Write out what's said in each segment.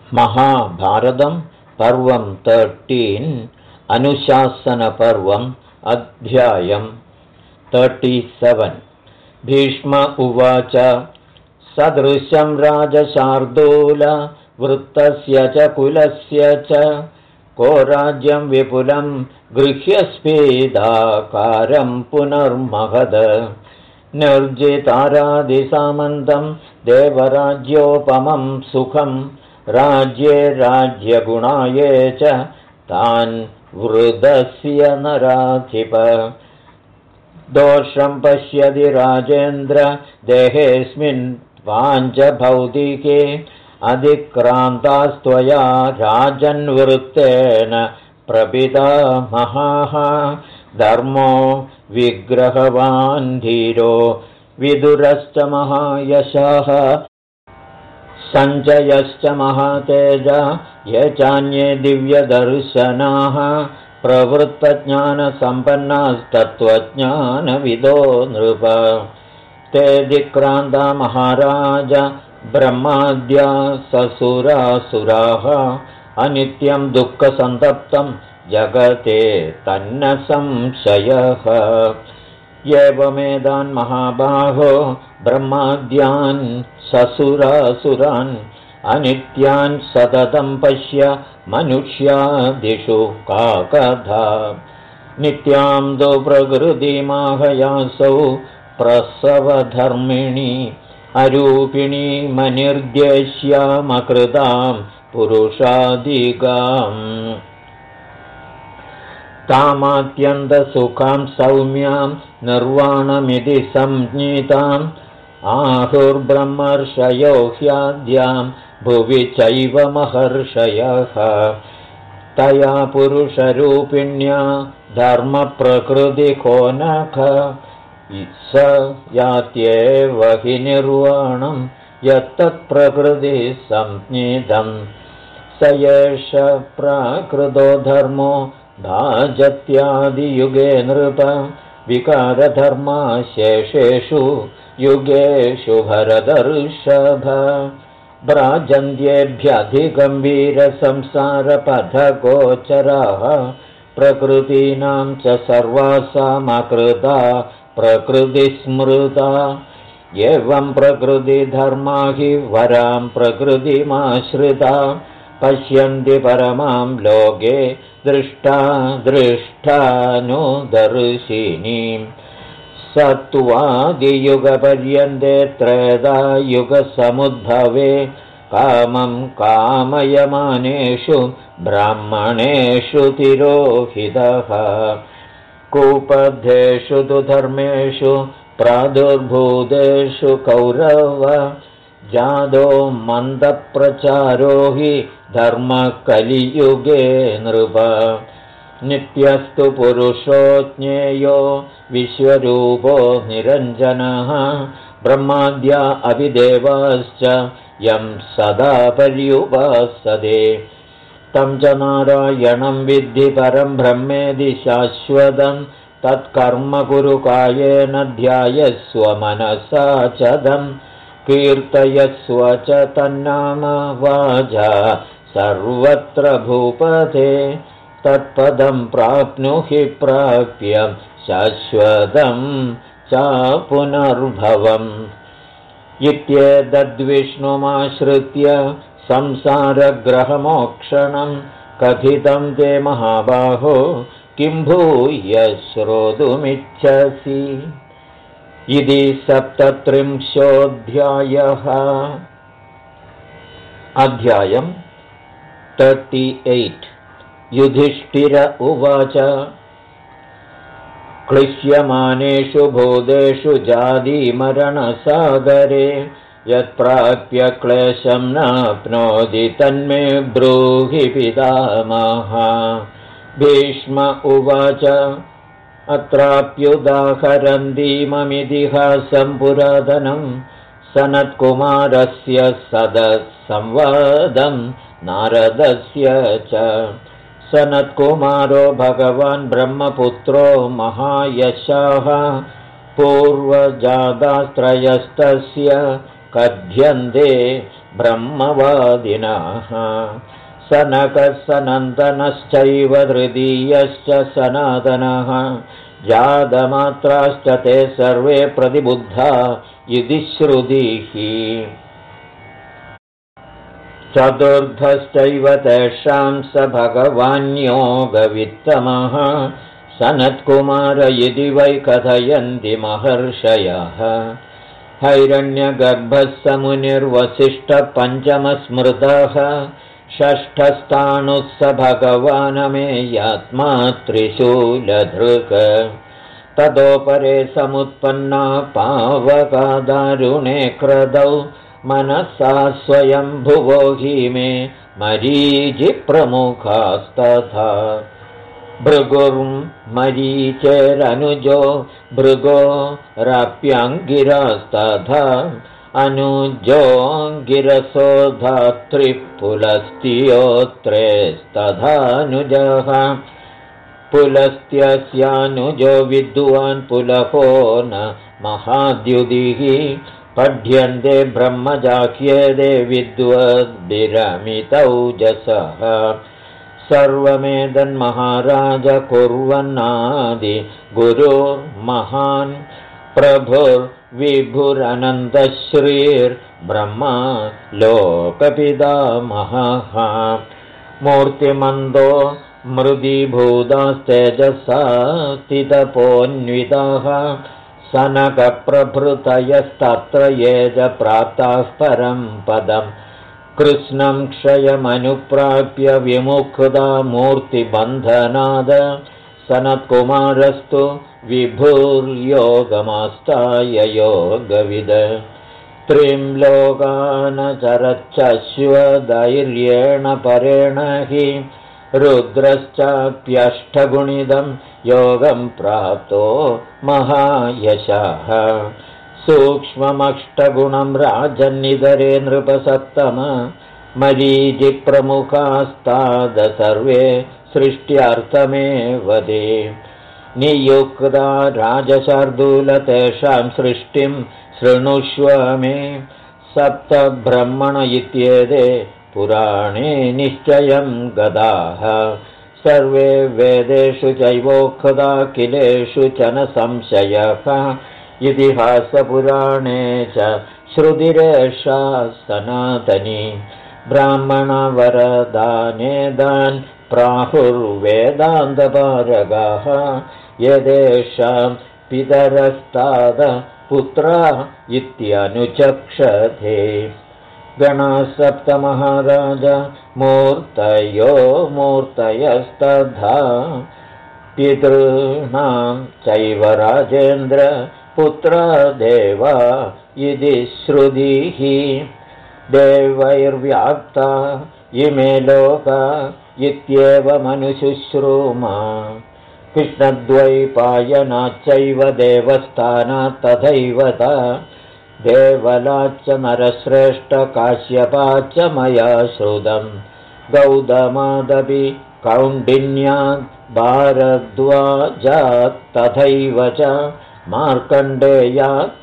महाभारतं पर्वं 13 अनुशासनपर्वम् अध्यायं 37 भीष्म उवाच सदृशं राजशार्दूल वृत्तस्य च कुलस्य च को राज्यं विपुलं गृह्यस्फीदाकारं पुनर्महद निर्जितारादिसामन्तं देवराज्योपमं सुखं राज्ये राज्यगुणाये च तान् वृदस्य नराधिप दोषं पश्यति राजेन्द्र देहेऽस्मिन् वाञ्छभौतिके अधिक्रान्तास्त्वया राजन्वृत्तेन प्रपितामहाः धर्मो विग्रहवान् धीरो विदुरश्च महायशः सञ्जयश्च महातेजा ये चान्ये दिव्यदर्शनाः प्रवृत्तज्ञानसम्पन्नास्तत्त्वज्ञानविदो नृप ते दिक्रान्ता महाराज ब्रह्माद्या ससुरासुराः अनित्यं दुःखसन्तप्तं जगते तन्न संशयः एवमेदान् महाबाहो ब्रह्माद्यान् ससुरासुरान् अनित्यान् सततं पश्य मनुष्यादिषु का कथा नित्यां दो प्रकृतिमाहयासौ प्रसवधर्मिणी अरूपिणी मनिर्देश्यामकृतां पुरुषादिगाम् तामात्यन्तसुखां सौम्यां निर्वाणमिति संज्ञिताम् आहुर्ब्रह्मर्षयो ह्याद्यां भुवि चैव महर्षयः तया पुरुषरूपिण्या धर्मप्रकृतिकोनख स यात्येव हि निर्वाणं यत्तत्प्रकृतिसंज्ञितं स एष प्राकृतो धर्मो भाजत्यादियुगे नृप विकारधर्मा शेषेषु युगेषु भरतर्षभ भ्राजन्त्येभ्यधिगम्भीरसंसारपथगोचराः प्रकृतीनां च सर्वासामकृता प्रकृतिस्मृता एवं प्रकृतिधर्मा हि वरां प्रकृतिमाश्रिता पश्यन्ति परमां लोके दृष्टानुदर्शिनीं सत्त्वादियुगपर्यन्ते त्रेधायुगसमुद्भवे कामं कामयमानेषु ब्राह्मणेषु तिरोहितः कूपद्धेषु तु धर्मेषु प्रादुर्भूतेषु कौरव जादो मन्दप्रचारो हि धर्मकलियुगे नृप नित्यस्तु पुरुषो ज्ञेयो विश्वरूपो निरञ्जनः ब्रह्माद्या अभिदेवाश्च यं सदा पर्युपासते तं च नारायणं विद्धि परं ब्रह्मेदि शाश्वतं तत्कर्म कुरु कायेन ध्यायस्व मनसा च तं कीर्तयस्व च तन्नाम वाचा सर्वत्र भूपते तत्पदं प्राप्नुहि प्राप्य शाश्वतं च पुनर्भवम् इत्येतद्विष्णुमाश्रित्य संसारग्रहमोक्षणं कथितं ते महाबाहो किं भूय श्रोतुमिच्छसि इति 37 अध्यायं 38 युधिष्ठिर उवाच क्लिश्यमानेषु भूतेषु जातिमरणसागरे यत्प्राप्य क्लेशं नाप्नोति तन्मे ब्रूहि पितामह भीष्म उवाच अत्राप्युदाहरन्तीममितिहासं पुरातनं सनत्कुमारस्य सदसंवादं नारदस्य च सनत्कुमारो भगवान् ब्रह्मपुत्रो महायशाः पूर्वजातास्त्रयस्तस्य कथ्यन्ते ब्रह्मवादिनः सनकः सनन्दनश्चैव तृतीयश्च सनातनः जातमात्राश्च ते सर्वे प्रतिबुद्धा इति श्रुतिः चतुर्थश्चैव तेषां स भगवान् योगवित्तमः सनत्कुमार इति वै कथयन्ति महर्षयः हैरण्यगर्भः स मुनिर्वसिष्ठपञ्चमस्मृतः षष्ठस्थाणुः स भगवानमेयात्मा त्रिशूलधृक् तदोपरे समुत्पन्ना पावकादारुणे क्रदौ मनसा स्वयंभुवो हि मे मरीचिप्रमुखास्तथा भृगुर्मरीचेरनुजो भृगोरप्यङ्गिरास्तथा अनुजोऽङ्गिरसो धातृपुलस्त्योत्रेस्तथानुजः पुलस्त्यस्यानुजो विद्वान् पुलहो न महाद्युदिः पठ्यन्ते ब्रह्मजाख्येदे विद्वद्भिरमितौजसः सर्वमेदन्महाराज कुर्वन्नादि गुरुर्महान् प्रभुर्विभुरनन्तश्रीर्ब्रह्मा लोकपितामहः मूर्तिमन्दो मृदीभूतास्तेजसा स्थितपोन्विताः सनकप्रभृतयस्तत्र ये च प्राप्ताः परं पदम् कृष्णं क्षयमनुप्राप्य विमुक्ता मूर्तिबन्धनाद सनत्कुमारस्तु विभुर्योगमास्ताय योगविद त्रिं लोकानचरच्चश्वधैर्येण परेण हि रुद्रश्चाप्यष्टगुणिदं योगं प्राप्तो महायशः सूक्ष्ममष्टगुणं राजन्निधरे नृपसत्तम मरीचिप्रमुखास्ताद सर्वे सृष्ट्यर्थमेव ते नियुक्ता राजशार्दूल तेषां सृष्टिं शृणुष्व मे सप्तब्रह्मण इत्येते पुराणे निश्चयं गदाः सर्वे वेदेषु चैवोक्ता किलेषु च न संशयः इतिहासपुराणे च श्रुतिरेषा सनातनी ब्राह्मणवरदानेदान् प्राहुर्वेदान्तपारगाः यदेषां पितरस्ताद पुत्रा इत्यनुचक्षते गणासप्तमहाराज मूर्तयस्तथा पितॄणां चैव राजेन्द्र पुत्रा देवा इति श्रुतिः देवैर्व्याप्ता इमे लोका इत्येवमनुशुश्रूमा कृष्णद्वैपायनाच्चैव देवस्थानात् तथैव ता देवलाच्च नरश्रेष्ठ काश्यपाच्च मया श्रुतम् गौतमादपि कौण्डिन्यात् भारद्वाजात् तथैव च मार्कण्डेयात्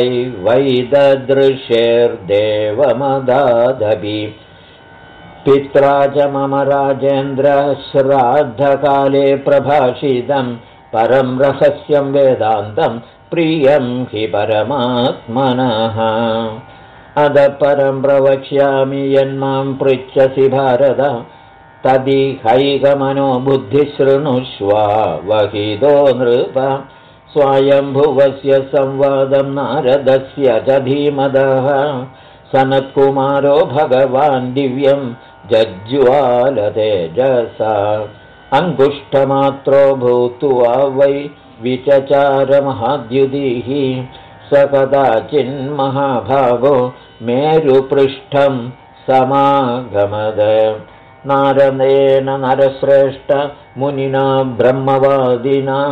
तथैवैददृशेर्देवमदादपि पित्रा च मम राजेन्द्र श्राद्धकाले प्रभाषितं परं रहस्यं वेदान्तं प्रियं हि परमात्मनः अतः परं प्रवक्ष्यामि यन्मां पृच्छसि भारत तदिहैकमनो बुद्धिशृणुष्व वहितो नृप स्वयंभुवस्य संवादं नारदस्य च धीमदः सनत्कुमारो भगवान् दिव्यं जज्ज्वालतेजसा अङ्गुष्ठमात्रो भूत्वा वै विचचारमहाद्युतिः स कदाचिन्महाभागो मेरुपृष्ठं समागमद नारदेन नरश्रेष्ठ मुनिना ब्रह्मवादिना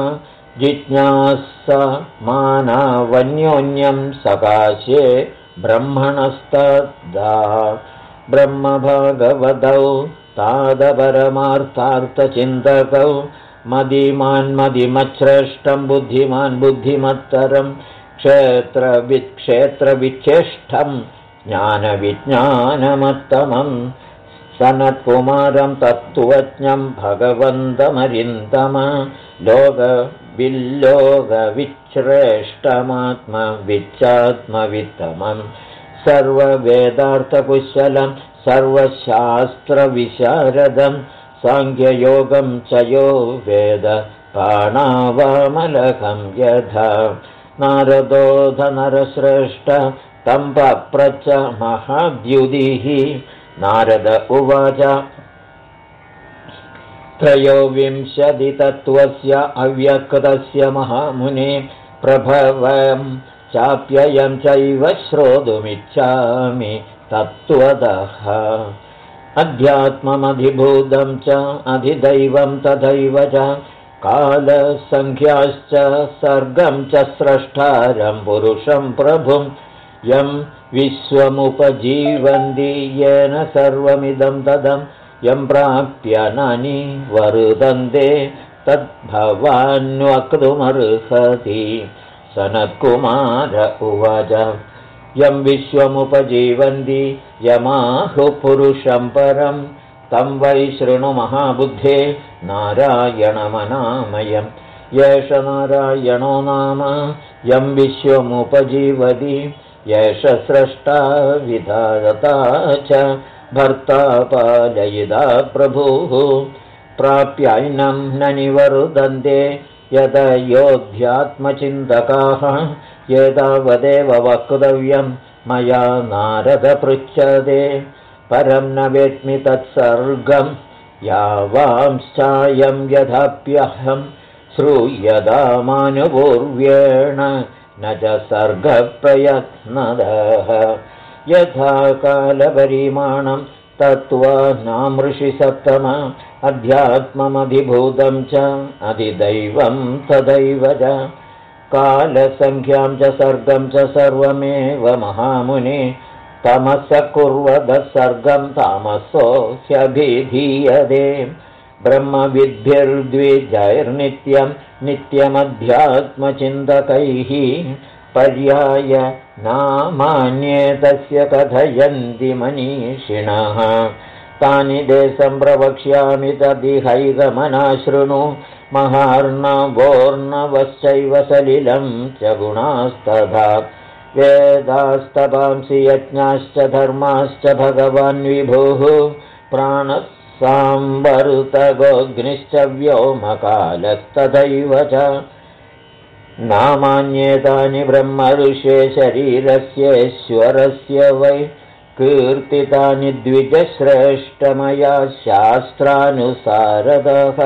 जिज्ञासमानावन्योन्यं सकाशे ब्रह्मणस्तदा ब्रह्मभागवतौ तादपरमार्थार्थचिन्तकौ मदिमान्मदिमच्छ्रेष्ठं बुद्धिमान् बुद्धिमत्तरं क्षेत्रविच्छेष्ठं ज्ञानविज्ञानमत्तमं सनत्कुमारं तत्त्वज्ञं भगवन्तमरिन्दम लोकविल्लोकविच्छ्रेष्ठमात्मविच्चात्मवित्तमं सर्ववेदार्थकुशलं सर्वशास्त्रविशारदं साङ्ख्ययोगं च यो वेद पाणावामलकं यथा नारदोऽधनरश्रेष्ठ तं पप्रच्छ महाद्युतिः नारद उवाच त्रयोविंशतितत्त्वस्य अव्यक्तस्य महामुने प्रभवं चाप्ययं चैव श्रोतुमिच्छामि तत्त्वतः अध्यात्ममधिभूतं च अधिदैवं तथैव च कालसङ्ख्याश्च सर्गं च स्रष्टारं पुरुषं प्रभुं यं विश्वमुपजीवन्ति येन सर्वमिदं तदं यं प्राप्य नानि वरुदन्ते तद्भवान्वक्तुमर्हति सनत्कुमार उवाच यं विश्वमुपजीवन्ति यमाहुः पुरुषं परं तं वै शृणु महाबुद्धे नारायणमनामयं येष नारायणो नाम यं विश्वमुपजीवति येष स्रष्टा विधाता च भर्ता पालयिता प्रभुः प्राप्यायनं न निवर्धन्ते यदयोध्यात्मचिन्तकाः एतावदेव वक्तव्यं मया नारद पृच्छते परं न वेत्मि तत्सर्गं यावांश्चायं यथाप्यहं श्रूयतामानुपूर्व्येण न च सर्गप्रयत्नदः यथा कालपरिमाणं तत्त्वानामृषि सप्तम अध्यात्ममधिभूतं च अधिदैवं तदैव च कालसङ्ख्यां च सर्गं च सर्वमेव महामुने तमस कुर्वतः सर्गं तामसो ह्यभिधीयते ब्रह्मविद्भिर्द्विजैर्नित्यं नित्यमध्यात्मचिन्तकैः पर्याय नामान्येतस्य कथयन्ति मनीषिणः तानि देशं प्रवक्ष्यामि तदिहैकमनाशृणु महार्णवोर्णवश्चैव सलिलं च गुणास्तथा वेदास्तपांसि यज्ञाश्च धर्माश्च भगवान् विभुः प्राणः सांवरुतगोऽग्निश्च व्योमकालस्तथैव च नामान्येतानि ब्रह्मऋषे शरीरस्येश्वरस्य वै कीर्तितानि द्विजश्रेष्ठमया शास्त्रानुसारतः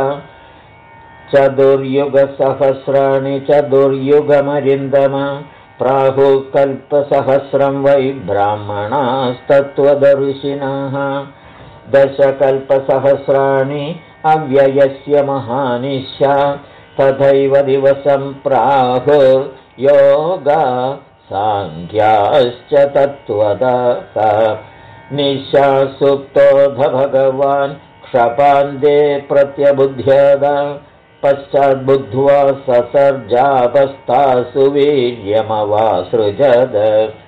चतुर्युगसहस्राणि चतुर्युगमरिन्दम प्राहुः कल्पसहस्रं वै ब्राह्मणास्तत्त्वदर्शिनः दशकल्पसहस्राणि अव्ययस्य महानिशा तथैव दिवसं प्राहुर्योगा साङ्ख्याश्च तत्त्वतः निशासुप्तोऽध भगवान् क्षपान्ते प्रत्यबुध्यत पश्चाद्बुद्ध्वा ससर्जापस्तासु वीर्यमवासृजद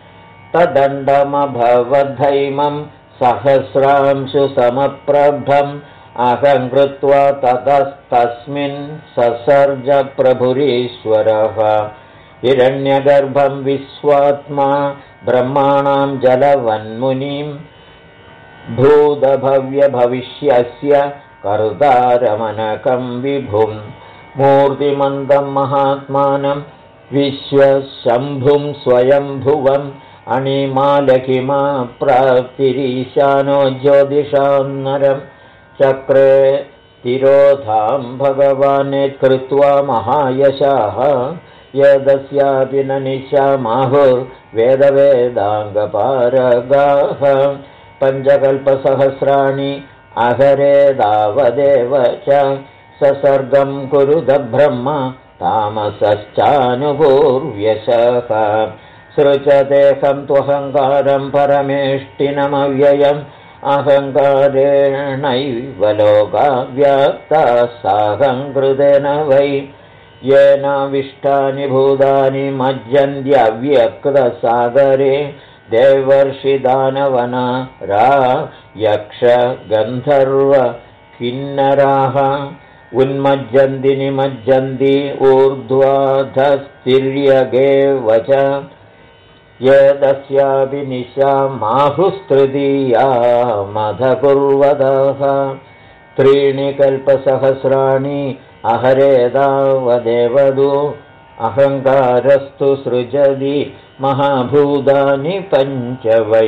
तदण्डमभवद्धैमं सहस्रांशु समप्रभम् अहं कृत्वा ततस्तस्मिन् ससर्ज प्रभुरीश्वरः हिरण्यगर्भं विश्वात्मा ब्रह्माणां जलवन्मुनिं भूतभव्यभविष्यस्य कर्तारमनकं विभुं मूर्तिमन्तं महात्मानं विश्वशम्भुं स्वयंभुवम् अणिमालकिमा प्राप्तिरीशानो ज्योतिषां नरं चक्रे तिरोधां भगवान् कृत्वा महायशाः यदस्यापि न निशामाहुर्वेदवेदाङ्गपारगाः पञ्चकल्पसहस्राणि अहरेदावदेव च ससर्गं कुरुत ब्रह्म तामसश्चानुपूर्व्यशः सृजतेऽहं त्वहङ्कारं परमेष्टिनमव्ययम् अहङ्कारेणैव लोका व्याप्ताः साहङ्कृतेन वै येनाविष्टानि भूतानि मज्जन्त्यव्यक्तसागरे देवर्षिदानवनारा यक्ष गन्धर्व किन्नराः उन्मज्जन्ति निमज्जन्ति ऊर्ध्वाधस्तिर्यगेव च यदस्यापि निशामाहुस्तृतीया मधकुर्वतः त्रीणि कल्पसहस्राणि अहरेदावदेवदु अहङ्कारस्तु सृजति महाभूतानि पञ्च वै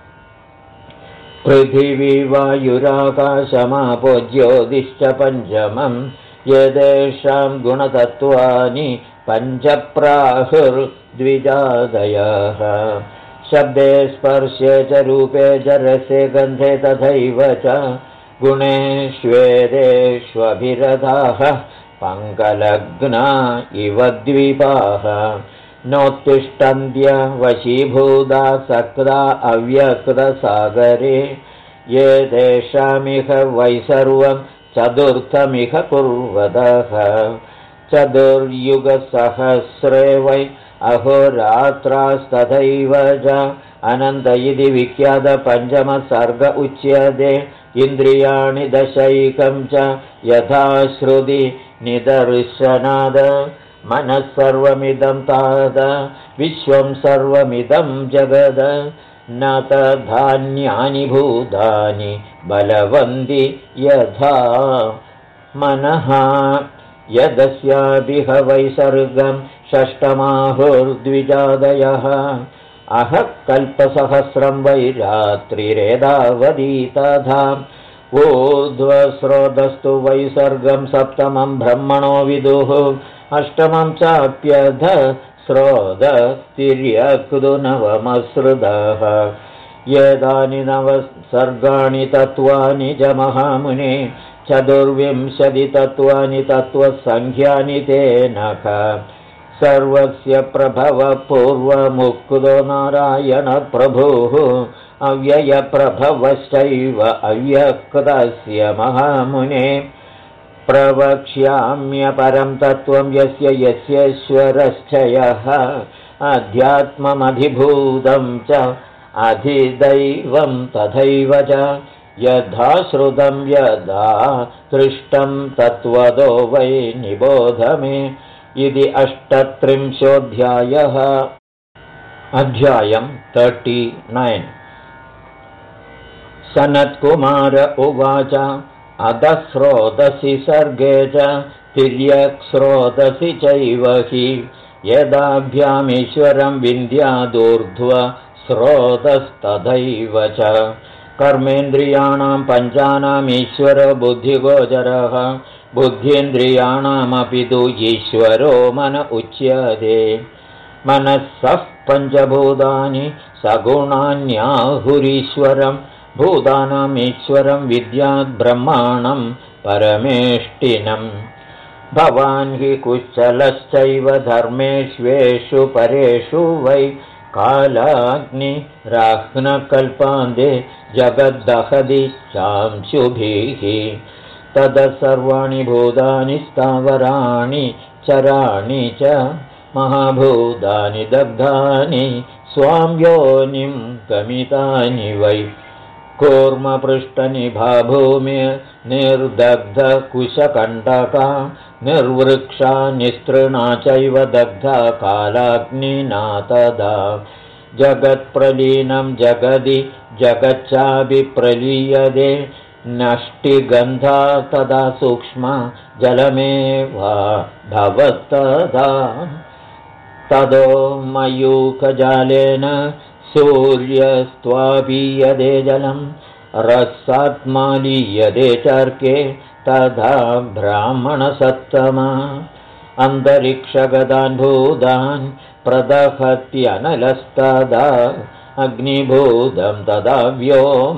पृथिवी वायुराकाशमापो ज्योतिश्च पञ्चमम् एतेषां गुणतत्त्वानि पञ्चप्राहुर्द्विजादयः शब्दे स्पर्शे च रूपे च रसे गन्धे तथैव च गुणेष्वेदेष्वभिरताः पङ्कलग्ना इव द्वीपाः नोत्तिष्ठन्त्य वशीभूता सक्ता अव्यक्तसागरे ये तेषामिह वै सर्वं चतुर्थमिह कुर्वतः चतुर्युगसहस्रे वै अहोरात्रास्तथैव च अनन्त इति विख्यातपञ्चमसर्ग उच्यते इन्द्रियाणि दशैकं च यथा श्रुति निदर्शनाद मनः सर्वमिदं तात विश्वं सर्वमिदं जगद न तद्धान्यानि भूतानि बलवन्ति यथा मनः यदस्यादिह वैसर्गं षष्ठमाहुर्द्विजादयः अहः कल्पसहस्रं वै रात्रिरेदावदी तथा ऊर्ध्वस्रोतस्तु वैसर्गं सप्तमं ब्रह्मणो विदुः अष्टमं चाप्यध स्रोतस्तिर्यक्तु नवमसृतः एतानि नवसर्गाणि तत्त्वानि च महामुने चतुर्विंशतितत्त्वानि तत्त्वसङ्ख्यानि तेनः सर्वस्य प्रभवपूर्वमुक्तो नारायणप्रभुः अव्ययप्रभवश्चैव अव्यक्तस्य महामुने प्रवक्ष्याम्यपरं तत्त्वं यस्य यस्येश्वरश्च यः अध्यात्ममधिभूतं च अधिदैवं तथैव च यथा श्रुतं यदा दृष्टं तत्त्वतो वै निबोध मे इति 38 अध्यायं 39 सनत्कुमार उवाच अधः स्रोतसि सर्गे च तिर्यक्स्रोतसि चैव हि यदाभ्यामीश्वरं विन्द्यादूर्ध्व स्रोतस्तथैव च कर्मेन्द्रियाणां पञ्चानाम् ईश्वरो बुद्धिगोचरः बुद्धीन्द्रियाणामपि तु ईश्वरो मन उच्यते मनसः पञ्चभूतानि सगुणान्याहुरीश्वरं भूतानामीश्वरं विद्यात् ब्रह्माणं परमेष्टिनम् भवान् हि कुशलश्चैव धर्मेष्वेषु परेषु वै कालाग्निराह्नकल्पान्ते जगद्दहति चांशुभिः ततः सर्वाणि भूतानि स्थावराणि चराणि च महाभूतानि दग्धानि स्वां योनिं गमितानि वै कूर्मपृष्ठनिभा भूमिर्निर्दग्धकुशकण्टका निर्वृक्षा निस्तृणा चैव दग्धा कालाग्निना तदा जगत्प्रलीनं जगदि जगच्चाभिप्रलीयते नष्टिगन्धा तदा सूक्ष्मा जलमेवा भवत्तदा तदो मयूखजालेन सूर्यस्त्वापीयते जलं रसात्मा लीयते चर्के तथा ब्राह्मणसत्तमा अन्तरिक्षगतान् भूतान् प्रदहत्यनलस्तदा अग्निभूतं तदा व्योम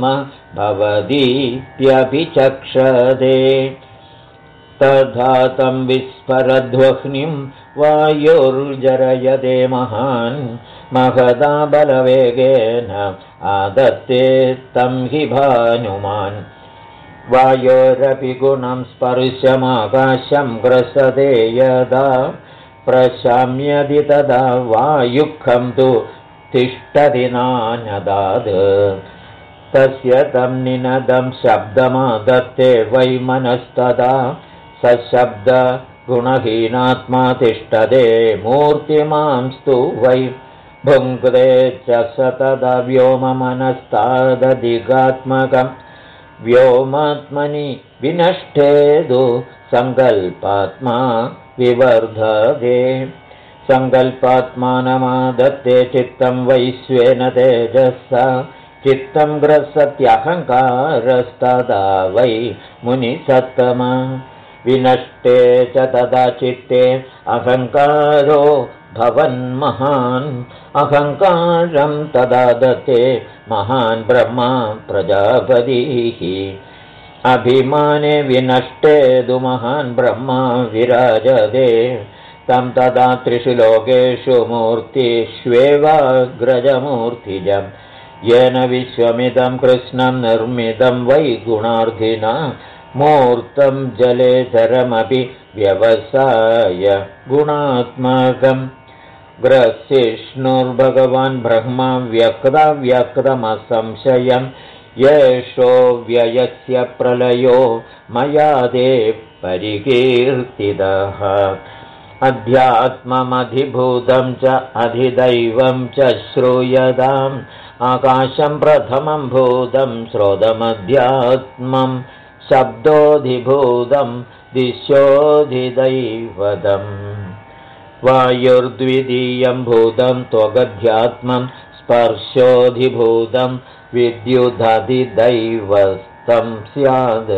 भवतीत्यभिचक्षते तथा तं विस्फरध्वह्निं वायुर्जरयते महान् महदा बलवेगेन आदत्ते तं हि भानुमान् वायोरपि गुणं स्पर्शमाकाशं ग्रसते यदा प्रशाम्यति तदा वायुखं तु तिष्ठति नान्यदाद् तस्य तं निनदं शब्दमादत्ते वै मनस्तदा सशब्दगुणहीनात्मा तिष्ठते मूर्तिमांस्तु वै भुङ्क्ते च स तदा व्योममनस्तादधिगात्मकं व्योमात्मनि विनष्टेदु सङ्कल्पात्मा विवर्धते सङ्कल्पात्मानमादत्ते चित्तं वै स्वेन तेजसा चित्तं ग्रसत्यहङ्कारस्तदा वै मुनिसत्तमा विनष्टे च तदा चित्ते अहङ्कारो भवन्महान् अहङ्कारं तदा दत्ते महान् ब्रह्मा प्रजापतिः अभिमाने विनष्टेदु महान् ब्रह्मा विराजते तं तदा त्रिषु लोकेषु मूर्तिष्वेवाग्रजमूर्तिजम् येन विश्वमिदं कृष्णं निर्मितं वै गुणार्थिना मूर्तं जलेधरमपि व्यवसाय गुणात्मकम् ग्रसिष्णुर्भगवान् ब्रह्मा व्यक्तमसंशयं येषो व्ययस्य प्रलयो मया ते परिकीर्तितः अध्यात्ममधिभूतं च अधिदैवं च श्रूयताम् आकाशं प्रथमं भूतं श्रोतमध्यात्मं शब्दोऽधिभूतं दिश्योऽधिदैवतम् वायुर्द्वितीयं भूतं त्वगध्यात्मं स्पर्शोऽधिभूतं विद्युदधिदैवतं स्यात्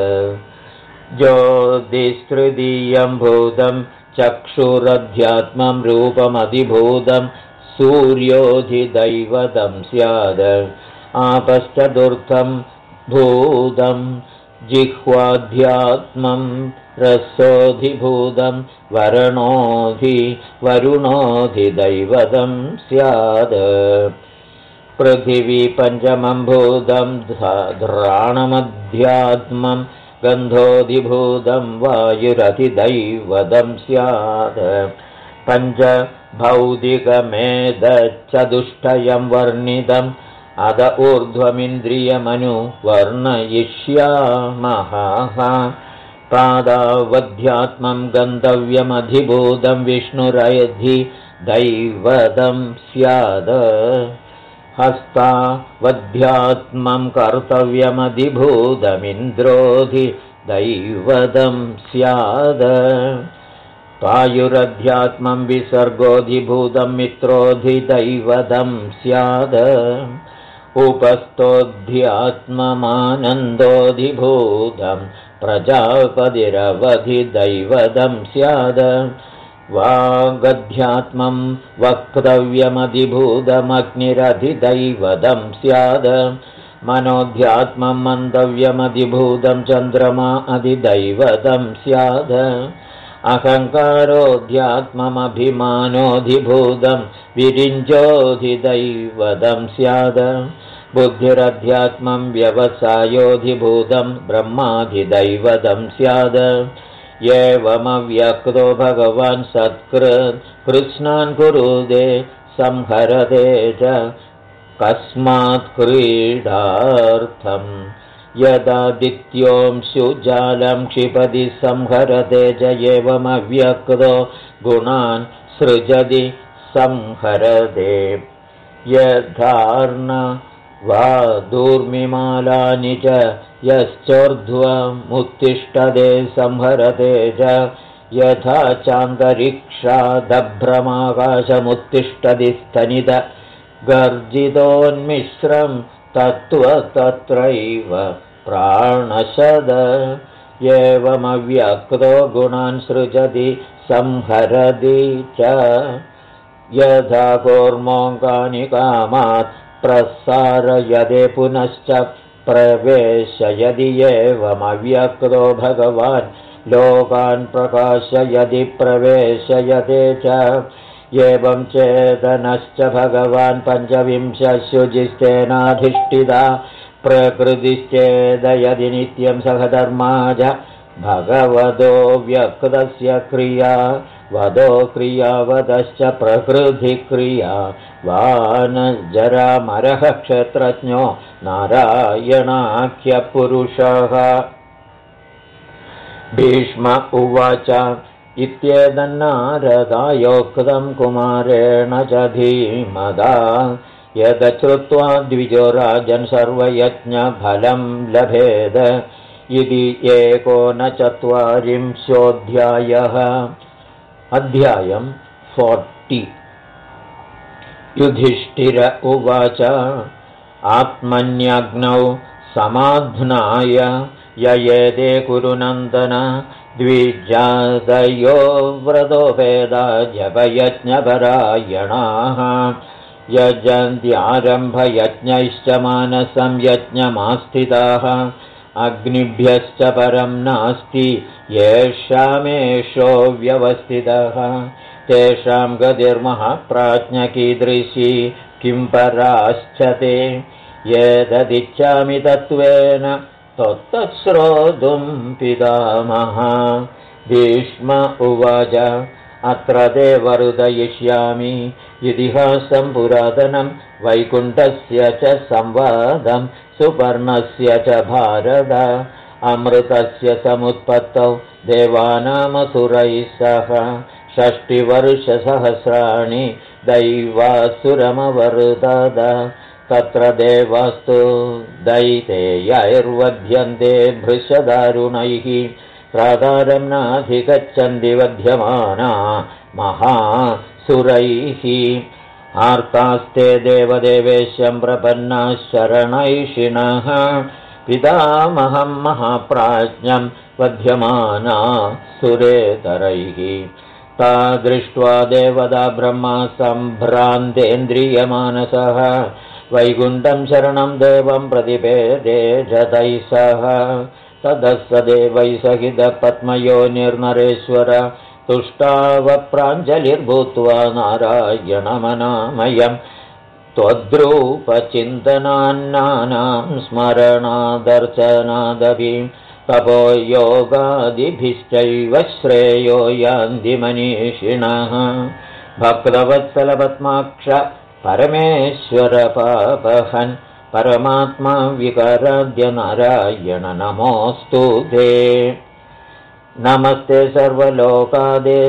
ज्योतिस्तृतीयं भूतं चक्षुरध्यात्मं रूपमधिभूतं सूर्योऽधिदैवतं स्यात् आपश्चतुर्थं भूतं जिह्वाध्यात्मं रसोऽधिभूतं वरुणोऽधिदैवतं स्यात् पृथिवी पञ्चमं भूतं घ्राणमध्यात्मं गन्धोऽधिभूतं वायुरधिदैवतं स्यात् पञ्चभौतिकमेतच्चतुष्टयं वर्णितम् अद ऊर्ध्वमिन्द्रियमनुवर्णयिष्यामः पादावध्यात्मं गन्तव्यमधिभूतं विष्णुरधिदैवतं स्यात् हस्तावध्यात्मं कर्तव्यमधिभूतमिन्द्रोऽधिदैवतं स्यात् पायुरध्यात्मं विसर्गोऽधिभूतं मित्रोऽधिदैवतं स्यात् उपस्थोऽध्यात्ममानन्दोऽधिभूतं प्रजापतिरवधिदैवतं स्यात् वागध्यात्मं वक्तव्यमधिभूतमग्निरधिदैवतं स्यात् मनोध्यात्मं मन्तव्यमधिभूतं चन्द्रमा अधिदैवतं स्यात् अहङ्कारोऽध्यात्ममभिमानोऽधिभूतं विरिञ्चोऽधिदैवतं स्यात् बुद्धिरध्यात्मं व्यवसायोऽधिभूतं ब्रह्माधिदैवतं स्यात् एवमव्यक्तो भगवान् सत्कृत् कृष्णान् कुरुते संहरते च कस्मात् क्रीडार्थम् यदादित्योंशुजालं क्षिपति संहरते च एवमव्यक्तो गुणान् सृजति संहरते यथार्न वा दूर्मिमालानि च यश्चोर्ध्वमुत्तिष्ठते संहरते च यथा चान्तरिक्षादभ्रमाकाशमुत्तिष्ठति स्तनित गर्जितोन्मिश्रं तत्त्वतत्रैव प्राणशद एवमव्यक्तो गुणान् सृजति संहरति च यथा कूर्मोऽङ्गानि कामात् प्रसारयते पुनश्च प्रवेशयति एवमव्यक्तो भगवान् लोकान् प्रकाशयति प्रवेशयते च एवं चेतनश्च भगवान् पञ्चविंशशुजिस्तेनाधिष्ठिता प्रकृतिश्चेदयति नित्यं सहधर्मा च भगवतो व्यक्तस्य क्रिया वदो क्रियावदश्च प्रकृतिक्रिया वानजरामरः क्षेत्रज्ञो नारायणाख्यपुरुषः। भीष्म उवाच इत्येतन्नारदायोक्तं कुमारेण च धीमदा यदश्रुत्वा द्विजो राजन् सर्वयज्ञफलं लभेद इति 140 अध्यायम् 40। युधिष्ठिर उवाच आत्मन्यग्नौ समाध्नाय ययेते कुरुनन्दन द्विजादयो व्रतोपेदा जपयज्ञपरायणाः यजन्त्यारम्भयज्ञैश्च मानसं यज्ञमास्थिताः अग्निभ्यश्च परं नास्ति येषामेषो व्यवस्थितः तेषां गतिर्महाप्राज्ञकीदृशी किं पराश्च ते एतदिच्छामि तत्त्वेन तत्तच्छ्रोतुं पितामह। भीष्म उवाच अत्र ते वर्धयिष्यामि इतिहासं पुरातनं वैकुण्ठस्य च संवादं सुपर्णस्य च भारत अमृतस्य समुत्पत्तौ देवानामसुरैः सह 60 वर्षसहस्राणि दैवासुरमवर्तत तत्र देवास्तु दैतेयैर्वध्यन्ते भृशदारुणैः प्रादारं नाधिगच्छन्ति वध्यमाना महासुरैः आर्तास्ते देवदेवेशं प्रपन्नाः शरणैषिणः पितामहं महाप्राज्ञं वध्यमाना सुरेतरैः ता दृष्ट्वा देवता ब्रह्मा सम्भ्रान्तेन्द्रियमानसः वैकुण्ठं शरणं देवं प्रतिपेदे जतैः सह ततः स देवैः सहितः पद्मयोनिर्नरेश्वर तुष्टावप्राञ्जलिर्भूत्वा नारायणमनामयं त्वद्रूपचिन्तनान्नानां स्मरणादर्चनादपि तपो योगादिभिश्चैव श्रेयो यान्ति मनीषिणः भक्तवत्सलपद्माक्ष परमेश्वर पापहन् परमात्मा विकाराद्य नारायण नमोऽस्तु ते। नमस्ते सर्वलोकादे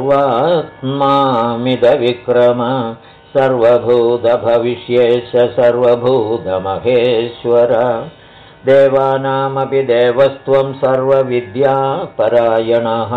सर्वात्मामिदविक्रम सर्वभूतभविष्येश सर्वभूतमहेश्वर देवानामपि देवस्त्वं सर्वविद्यापरायणः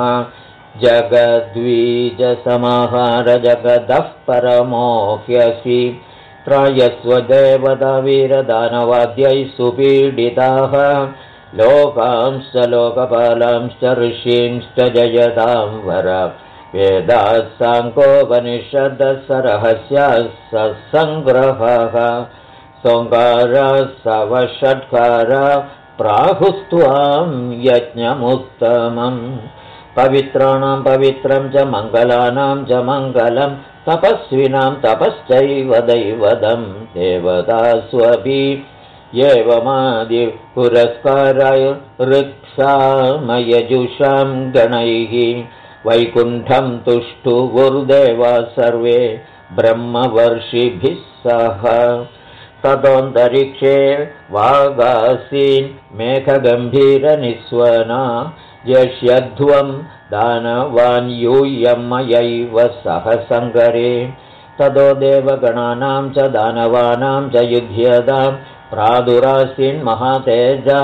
जगद्वीजसमाहार जगदः परमोह्यसि त्रायस्व देवतावीरदानवाद्यैः सुपीडिताः लोकांश्च लोकपालांश्च ऋषींश्च जयतां वर वेदाः साङ्कोपनिषदः सरहस्याः सत्सङ्ग्रहः सोङ्काराः सवषट्काराः प्राहुस्त्वां यज्ञमुत्तमम् पवित्राणां पवित्रं च मङ्गलानां च मङ्गलं तपस्विनां तपश्चैव दैवतं देवतास्वपि एवमादि पुरस्काराय ऋक्सामयजुषां गणैः वैकुण्ठं तुष्टुवुर्देवा सर्वे ब्रह्मवर्षिभिः सह ततोऽन्तरिक्षे वागासीन् मेघगम्भीरनिस्वना यस्यध्वं दानवान् यूयमयैव सह सङ्गरे ततो देवगणानां च दानवानां च युध्यतां प्रादुरासीन् महातेजा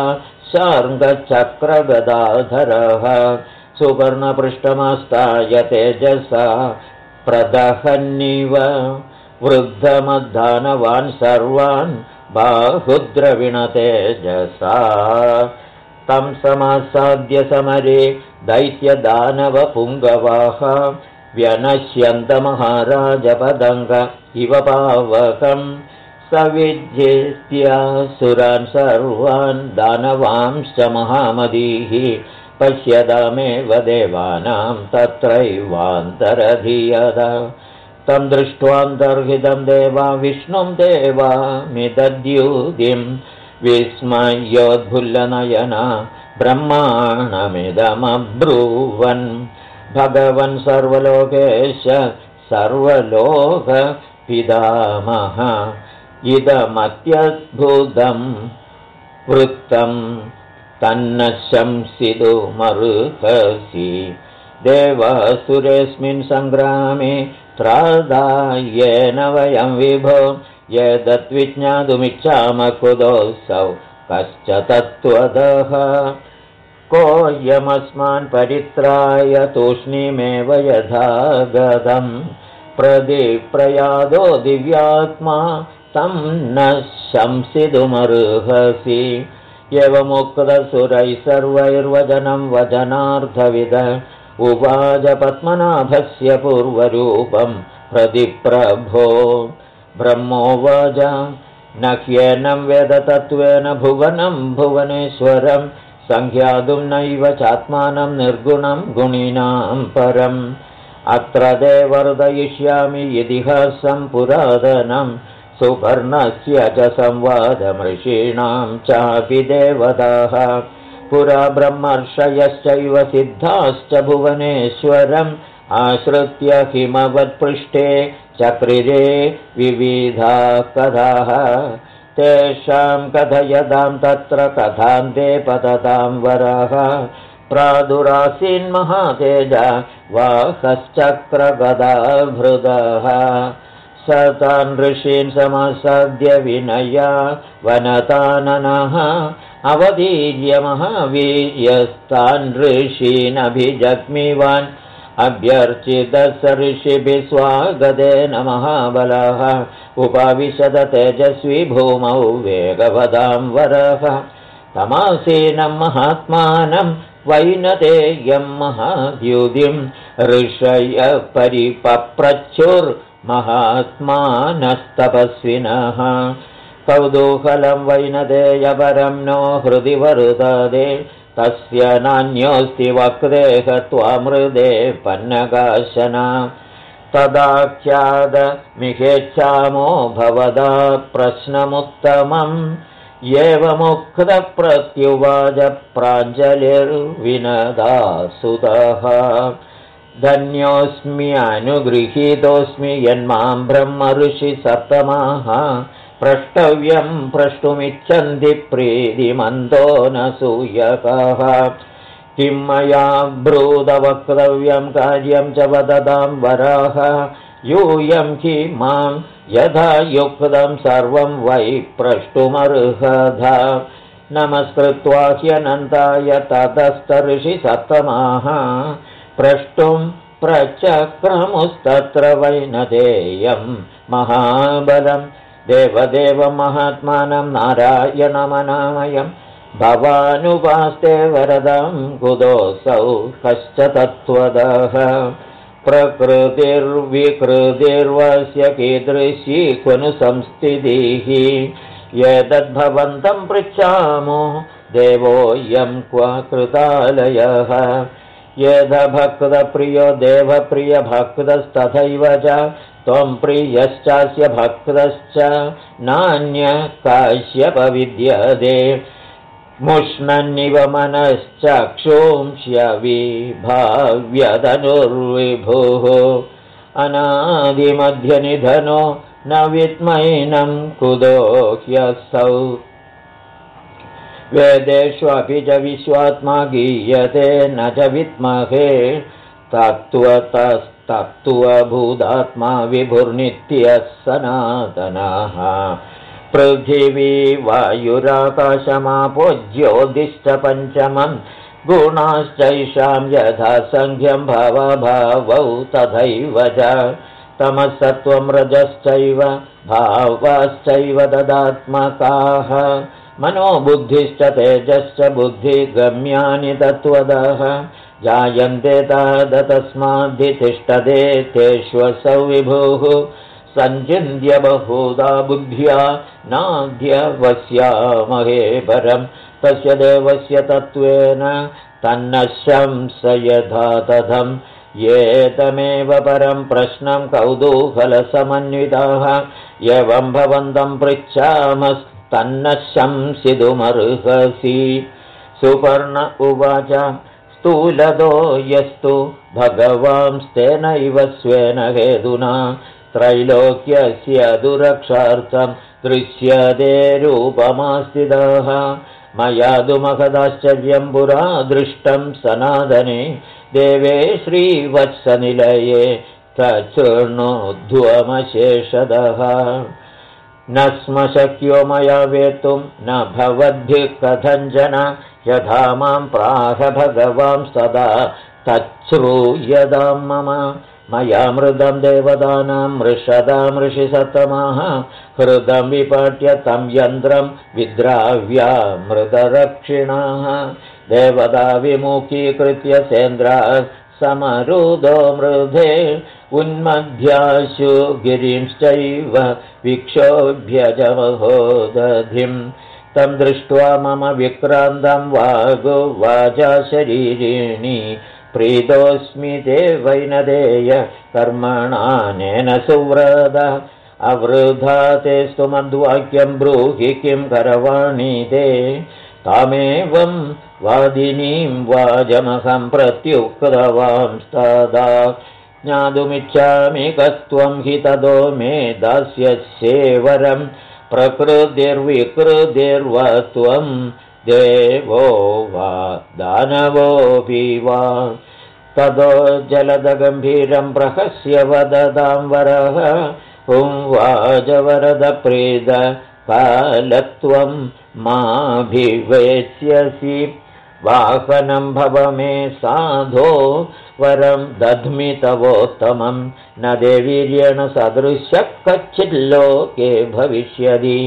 शार्ङ्गचक्रगदाधरः सुवर्णपृष्ठमास्ताय तेजसा प्रदहन्निव वृद्धमद्दानवान् सर्वान् बाहुद्रविणतेजसा तं समासाद्य समरे दैत्यदानवपुङ्गवाः व्यनश्यन्तमहाराजपदङ्ग इव पावकं सविज्येत्यासुरान् सर्वान् दानवांश्च महामदीः पश्यतामेव देवानां तत्रैवान्तरधीयत तं दृष्ट्वान्तर्हितं देवा विष्णुं देवामिदद्युतिं विस्मयोद्भुल्लनयना ब्रह्माणमिदमब्रुवन् भगवन् सर्वलोकेश सर्वलोकपितामह इदमत्यद्भुतं वृत्तं तन्न शंसितुमर्हसि देवासुरेऽस्मिन् सङ्ग्रामे त्रादायेन वयं विभो यदद्विज्ञातुमिच्छामः कुतोऽसौ कश्च तत्त्वदः कोऽयमस्मान् परित्राय तूष्णीमेव यथा गतं प्रदिप्रयादो दिव्यात्मा तं न शंसितुमर्हसि एवमुक्तसुरैः सर्वैर्वचनं वचनार्थविद उवाच पद्मनाभस्य पूर्वरूपं प्रतिप्रभो ब्रह्मोवाच न ह्येनं वेदतत्त्वेन भुवनं भुवनेश्वरं संज्ञातुं नैव चात्मानं निर्गुणं गुणिनां परम् अत्र ते वर्धयिष्यामि इतिहासं पुरातनं सुपर्णस्य च संवादमृषीणां चापि देवताः पुरा ब्रह्मर्षयश्चैव सिद्धाश्च भुवनेश्वरम् आश्रित्य हिमवत्पृष्ठे चक्रिरे विविधा कथाः तेषां कथयतां तत्र कथान्ते पततां वरः प्रादुरासीन्महातेजा वाहश्चक्रगदाभृतः स तान् ऋषीन् समासाद्य विनया वनताननः अवधीर्य महावीर्यस्तान् ऋषीनभिजग्मिवान् अभ्यर्चितः ऋषिभिः स्वागतेन महाबलः उपाविशद तेजस्वी भूमौ वेगवदां वरः तमासीनं महात्मानं वैनतेयं महाद्युतिं ऋषय परिपप्रच्छुर्महात्मानस्तपस्विनः कौतूहलं वैनतेयपरं नो हृदि वरुदते तस्य नान्योऽस्ति वक्रेह त्वामृदे पन्नकाशना तदाख्यातमिहेच्छामो भवदा प्रश्नमुत्तमम् एवमुक्तप्रत्युवाच प्राञ्जलिर्विनदासुतः धन्योऽस्मि अनुगृहीतोऽस्मि यन्मां ब्रह्मऋषि सप्तमाः प्रष्टव्यं प्रष्टुमिच्छन्ति प्रीतिमन्तो न सूयकाः किं मया ब्रूतवक्तव्यं कार्यं च वदतां वराः यूयं हि मां यथा युक्तं सर्वं वै प्रष्टुमर्हधा नमस्कृत्वा ह्यनन्ताय ततस्तर्षि सप्तमाः प्रष्टुं प्रचक्रमुस्तत्र वैनतेयं महाबलं देवदेव महात्मानं नारायणमनामयं भवानुपास्ते वरदं कुतोऽसौ कश्च तत्त्वदः प्रकृतिर्विकृतिर्वस्य कीदृशी क्वनु संस्थितिः एतद्भवन्तं पृच्छामो देवोऽयं क्व कृतालयः यदभक्तप्रियो देवप्रियभक्तस्तथैव च त्वं प्रियश्चास्य भक्तश्च नान्य काश्यपविद्यते मुष्णन्निव मनश्चक्षुंस्यविभाव्यतनुर्विभुः अनादिमध्यनिधनो न विद्मैनं कुतो ह्यसौ वेदेष्वपि च विश्वात्मा गीयते न च विद्महे तत्त्वभूतात्मा विभुर्नित्यः सनातनः पृथिवी वायुराकाशमापो ज्योतिश्च पञ्चमं गुणाश्चैषां यथा संख्यं भावभावौ तथैव च तमसत्त्वं रजश्चैव भावाश्चैव तदात्मकाः मनोबुद्धिश्च तेजश्च बुद्धिगम्यानि तत्त्वदः जायन्ते तस्माद्धितिष्ठते तेष्वसौ विभुः सञ्चिन्त्य बहुधा बुद्ध्या नाद्यवस्यामहे परं तस्य देवस्य तत्त्वेन तन्न शंसयथा तथं एतमेव परं प्रश्नं कौतूहलसमन्विताः एवं भवन्तं पृच्छामस्तन्न शंसितुमर्हसि सुपर्ण उवाच स्थूलदो यस्तु भगवांस्तेनैव स्वेन हेतुना त्रैलोक्यस्य दुरक्षार्थं दृश्यते रूपमास्थितः मया तु महदाश्चर्यं पुरा दृष्टं सनातने देवे श्रीवत्सनिलये तच्छृणोध्वमशेषदः न स्म शक्यो मया वेत्तुं न भवद्भिः कथञ्चन यथा मां प्राह भगवां सदा तच्छ्रूयतां मम मया मृदं देवतानां मृषदां ऋषिसत्तमाः हृदं विपाट्य तं यन्त्रं विद्राव्या मृतरक्षिणाः देवता विमुखीकृत्य सेन्द्राः समरुदो मृधे उन्मध्याशु गिरिंश्चैव विक्षोभ्यजमहोदधिं तं दृष्ट्वा मम विक्रान्तं वाचा शरीरिणी प्रीतोऽस्मि ते वैनदेय कर्मणानेन सुव्रत अवृधा ते स्तुमद्वाक्यं ब्रूहि किं करवाणि ते तामेवं वादिनीं वाजमहं प्रत्युक्तवांस्तदा ज्ञातुमिच्छामि कस्त्वं हि ततो मे दास्यस्येवरं प्रकृतिर्विकृतिर्वा त्वं देवो वा दानवोऽपि वा ततो जलदगम्भीरं प्रहस्य वदतां वरः उवाचवरदप्रीत कालत्वं माभिवेत्स्यसि वाहनं भव मे साधो वरं दध्मि तवोत्तमं न देवीर्येण सदृशः कच्चिल्लोके भविष्यति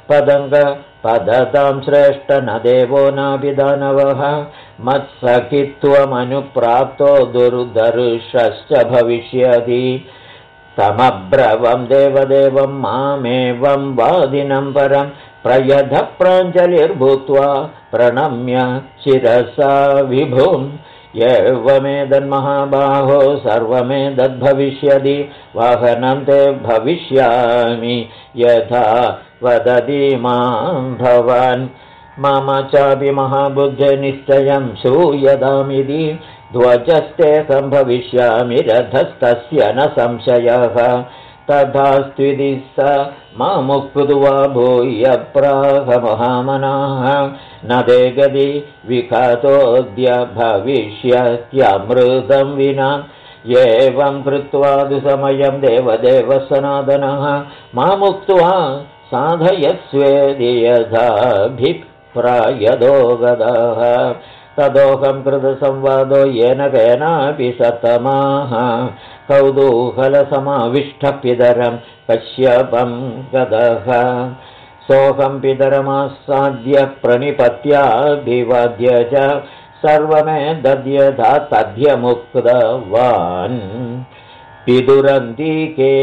पदतां श्रेष्ठ न देवो नापि दानवः मत्सखित्वमनुप्राप्तो दुर्दर्शश्च भविष्यति तमब्रवं देवदेवं मामेवं वादिनं परं प्रयध प्राञ्जलिर्भूत्वा प्रणम्य शिरसा विभुम् एवमेतन्महाबाहो सर्वमेतद्भविष्यति वाहनं ते भविष्यामि यथा वदति मां भवान् मम चापि महाबुद्धिनिश्चयं श्रूयतामिति ध्वजस्तेकं भविष्यामि रथस्तस्य न संशयः तथा स्त्विति स मामुक्त्वा भूय प्राह महामनाः न ते गति विघातोऽद्य भविष्यत्यमृतं विना एवं कृत्वा दुसमयं देवदेवः सनातनः मामुक्त्वा साधयस्वेदि यथाभिप्रायदो गतः तदोहं कृतसंवादो येन केनापि सतमाः कौतूहलसमाविष्टपितरं कश्यपं गतः सोऽहं पितरमासाद्य प्रणिपत्याभिवाद्य च सर्वमेतद्यथा तद्यमुक्तवान् पितुरन्तिके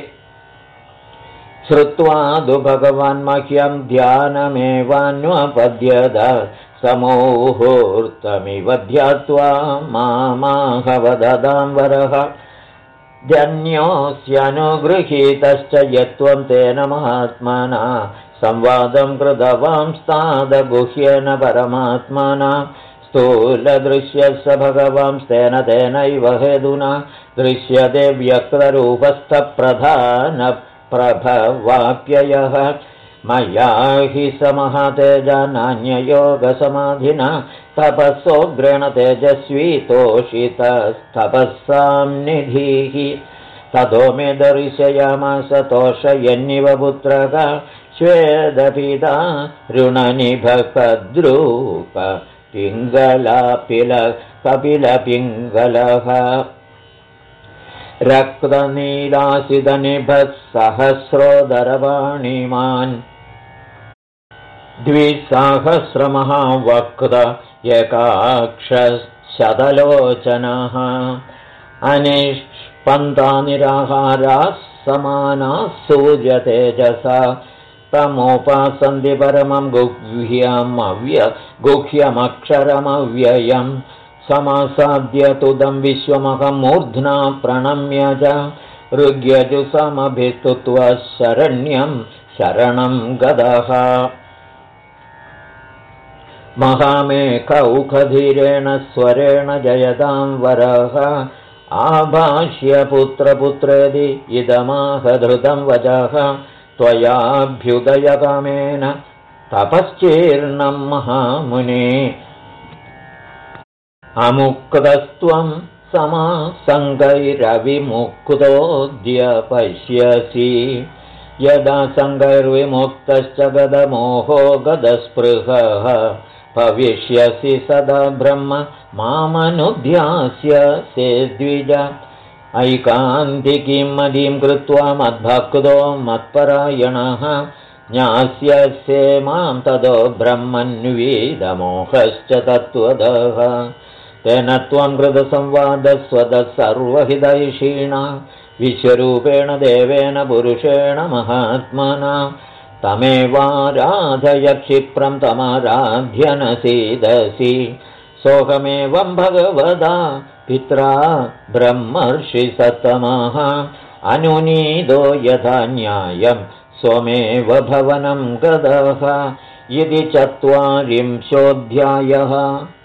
श्रुत्वा तु भगवान् मह्यं ध्यानमेवान्वपद्यत समूहूर्तमिव ध्यात्वा मामाहवददां वरः धन्योऽस्यनुगृहीतश्च यत्त्वं तेन महात्मना संवादं कृतवांस्तादगुह्येन परमात्मना स्थूलदृश्यस्य भगवांस्तेन तेनैव हेतुना दृश्यते व्यक्तरूपस्थप्रधानप्रभवाप्ययः मया हि समहतेजा नान्ययोगसमाधिना तपसोग्रेण तेजस्वी तोषितस्तपःसां निधिः ततो मे दर्शयामास तोषयन्निव पुत्रः श्वेदपीता ऋणनिभकद्रूप कपिलपिङ्गलः रक्तनीलासितनिभः सहस्रोदरवाणिमान् द्विसहस्रमहावक्त एकाक्षशतलोचनः अनिष्पन्तानिराहाराः समानाः सूर्यतेजसा तमोपासन्ति परमं गुह्यमक्षरमव्ययम् समासाद्य तुदं विश्वमहं मूर्ध्ना प्रणम्य च ऋग्यजुसमभिस्तुत्वा शरण्यं शरणं गतः महामेकौखधीरेण स्वरेण जयतां वरः आभाष्यपुत्रपुत्रेदि इदमाहधृतं वचः त्वयाभ्युदयकामेन तपश्चीर्णं महामुने अमुक्तस्त्वं समासङ्गैरविमुक्तोऽद्य पश्यसि यदा सङ्गैर्विमुक्तश्च गदमोहो गदस्पृहः भविष्यसि सदा ब्रह्म मामनुध्यास्यसे द्विज ऐकान्तिकीं मदीं कृत्वा मद्भक्तो मत्परायणः ज्ञास्यसे मां ततो ब्रह्मन्विदमोहश्च तत्त्वतः तेन त्वं कृतसंवादस्वतः सर्वहितैषीणा विश्वरूपेण देवेन पुरुषेण महात्मना तमेवाराधय क्षिप्रं तमाराध्य न सीदसि सोऽहमेवं भगवदा पित्रा ब्रह्मर्षिसत्तमः अनुनीदो यथा न्यायं स्वमेव भवनं गतः इति 40 अध्यायः।